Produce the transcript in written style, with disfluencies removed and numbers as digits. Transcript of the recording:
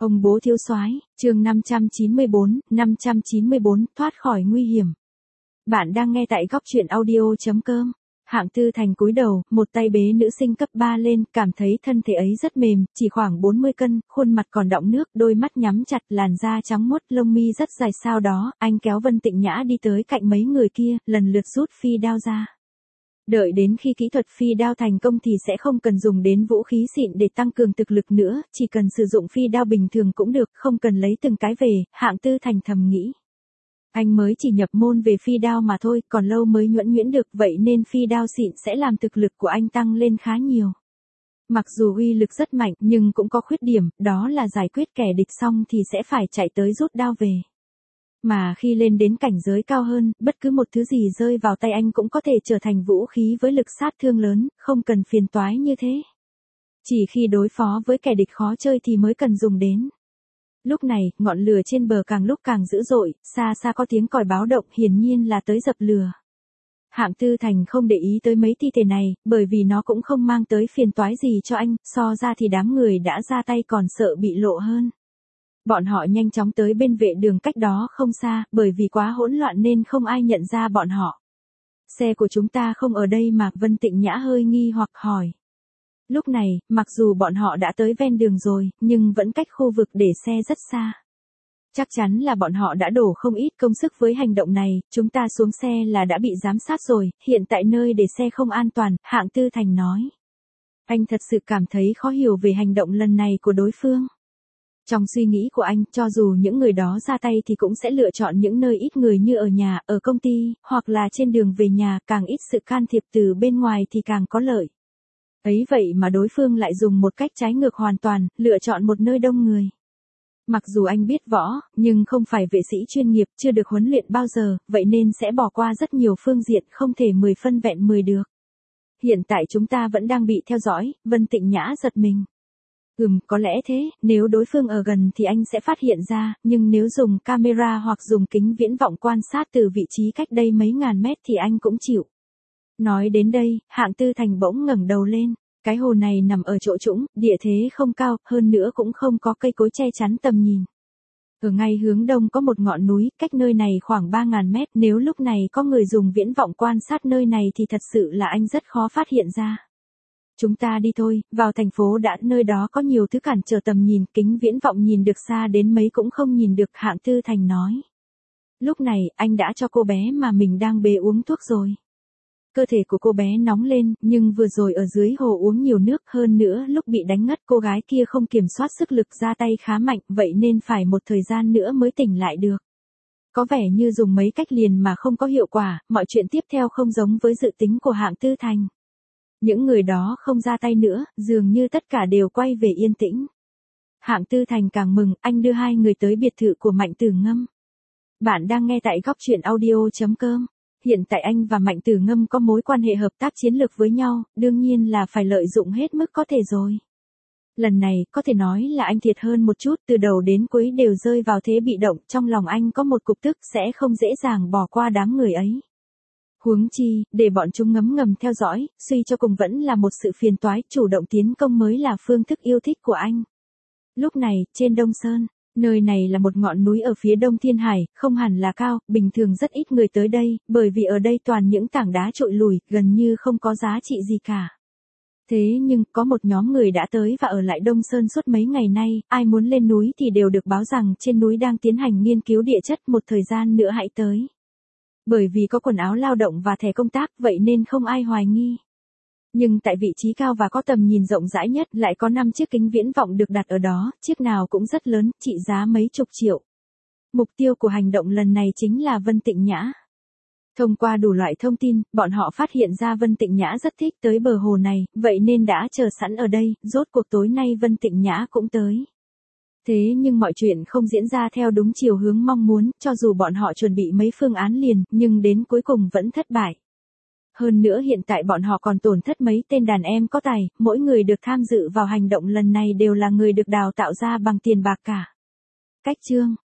Ông bố thiếu soái, chương 594, thoát khỏi nguy hiểm. Bạn đang nghe tại góc truyện audio.com. Hạng Tư Thành cúi đầu, một tay bế nữ sinh cấp 3 lên, cảm thấy thân thể ấy rất mềm, chỉ khoảng 40 cân, khuôn mặt còn đọng nước, đôi mắt nhắm chặt, làn da trắng muốt, lông mi rất dài. Sau đó, anh kéo Vân Tịnh Nhã đi tới cạnh mấy người kia, lần lượt rút phi đao ra. Đợi đến khi kỹ thuật phi đao thành công thì sẽ không cần dùng đến vũ khí xịn để tăng cường thực lực nữa, chỉ cần sử dụng phi đao bình thường cũng được, không cần lấy từng cái về. Hạng Tư Thành thầm nghĩ. Anh mới chỉ nhập môn về phi đao mà thôi, còn lâu mới nhuần nhuyễn được, vậy nên phi đao xịn sẽ làm thực lực của anh tăng lên khá nhiều. Mặc dù uy lực rất mạnh nhưng cũng có khuyết điểm, đó là giải quyết kẻ địch xong thì sẽ phải chạy tới rút đao về. Mà khi lên đến cảnh giới cao hơn, bất cứ một thứ gì rơi vào tay anh cũng có thể trở thành vũ khí với lực sát thương lớn, không cần phiền toái như thế. Chỉ khi đối phó với kẻ địch khó chơi thì mới cần dùng đến. Lúc này, ngọn lửa trên bờ càng lúc càng dữ dội, xa xa có tiếng còi báo động, hiển nhiên là tới dập lửa. Hạng Tư Thành không để ý tới mấy thi thể này, bởi vì nó cũng không mang tới phiền toái gì cho anh, so ra thì đám người đã ra tay còn sợ bị lộ hơn. Bọn họ nhanh chóng tới bên vệ đường cách đó không xa, bởi vì quá hỗn loạn nên không ai nhận ra bọn họ. Xe của chúng ta không ở đây mà, Vân Tịnh Nhã hơi nghi hoặc hỏi. Lúc này, mặc dù bọn họ đã tới ven đường rồi, nhưng vẫn cách khu vực để xe rất xa. Chắc chắn là bọn họ đã đổ không ít công sức với hành động này, chúng ta xuống xe là đã bị giám sát rồi, hiện tại nơi để xe không an toàn, Hạng Tư Thành nói. Anh thật sự cảm thấy khó hiểu về hành động lần này của đối phương. Trong suy nghĩ của anh, cho dù những người đó ra tay thì cũng sẽ lựa chọn những nơi ít người như ở nhà, ở công ty, hoặc là trên đường về nhà, càng ít sự can thiệp từ bên ngoài thì càng có lợi. Ấy vậy mà đối phương lại dùng một cách trái ngược hoàn toàn, lựa chọn một nơi đông người. Mặc dù anh biết võ, nhưng không phải vệ sĩ chuyên nghiệp, chưa được huấn luyện bao giờ, vậy nên sẽ bỏ qua rất nhiều phương diện, không thể 10 phân vẹn 10 được. Hiện tại chúng ta vẫn đang bị theo dõi, Vân Tịnh Nhã giật mình. Có lẽ thế, nếu đối phương ở gần thì anh sẽ phát hiện ra, nhưng nếu dùng camera hoặc dùng kính viễn vọng quan sát từ vị trí cách đây mấy ngàn mét thì anh cũng chịu. Nói đến đây, Hạng Tư Thành bỗng ngẩng đầu lên. Cái hồ này nằm ở chỗ trũng, địa thế không cao, hơn nữa cũng không có cây cối che chắn tầm nhìn. Ở ngay hướng đông có một ngọn núi, cách nơi này khoảng 3.000 mét, nếu lúc này có người dùng viễn vọng quan sát nơi này thì thật sự là anh rất khó phát hiện ra. Chúng ta đi thôi, vào thành phố đã, nơi đó có nhiều thứ cản trở tầm nhìn, kính viễn vọng nhìn được xa đến mấy cũng không nhìn được, Hạng Tư Thành nói. Lúc này, anh đã cho cô bé mà mình đang bế uống thuốc rồi. Cơ thể của cô bé nóng lên, nhưng vừa rồi ở dưới hồ uống nhiều nước, hơn nữa lúc bị đánh ngất cô gái kia không kiểm soát sức lực ra tay khá mạnh, vậy nên phải một thời gian nữa mới tỉnh lại được. Có vẻ như dùng mấy cách liền mà không có hiệu quả, mọi chuyện tiếp theo không giống với dự tính của Hạng Tư Thành. Những người đó không ra tay nữa, dường như tất cả đều quay về yên tĩnh. Hạng Tư Thành càng mừng, anh đưa hai người tới biệt thự của Mạnh Tử Ngâm. Bạn đang nghe tại góc truyện audio.com. Hiện tại anh và Mạnh Tử Ngâm có mối quan hệ hợp tác chiến lược với nhau, đương nhiên là phải lợi dụng hết mức có thể rồi. Lần này, có thể nói là anh thiệt hơn một chút, từ đầu đến cuối đều rơi vào thế bị động, trong lòng anh có một cục tức sẽ không dễ dàng bỏ qua đám người ấy. Huống chi, để bọn chúng ngấm ngầm theo dõi, suy cho cùng vẫn là một sự phiền toái, chủ động tiến công mới là phương thức yêu thích của anh. Lúc này, trên Đông Sơn, nơi này là một ngọn núi ở phía đông Thiên Hải, không hẳn là cao, bình thường rất ít người tới đây, bởi vì ở đây toàn những tảng đá trội lùi, gần như không có giá trị gì cả. Thế nhưng, có một nhóm người đã tới và ở lại Đông Sơn suốt mấy ngày nay, ai muốn lên núi thì đều được báo rằng trên núi đang tiến hành nghiên cứu địa chất, một thời gian nữa hãy tới. Bởi vì có quần áo lao động và thẻ công tác, vậy nên không ai hoài nghi. Nhưng tại vị trí cao và có tầm nhìn rộng rãi nhất lại có 5 chiếc kính viễn vọng được đặt ở đó, chiếc nào cũng rất lớn, trị giá mấy chục triệu. Mục tiêu của hành động lần này chính là Vân Tịnh Nhã. Thông qua đủ loại thông tin, bọn họ phát hiện ra Vân Tịnh Nhã rất thích tới bờ hồ này, vậy nên đã chờ sẵn ở đây, rốt cuộc tối nay Vân Tịnh Nhã cũng tới. Thế nhưng mọi chuyện không diễn ra theo đúng chiều hướng mong muốn, cho dù bọn họ chuẩn bị mấy phương án liền, nhưng đến cuối cùng vẫn thất bại. Hơn nữa hiện tại bọn họ còn tổn thất mấy tên đàn em có tài, mỗi người được tham dự vào hành động lần này đều là người được đào tạo ra bằng tiền bạc cả. Cách chương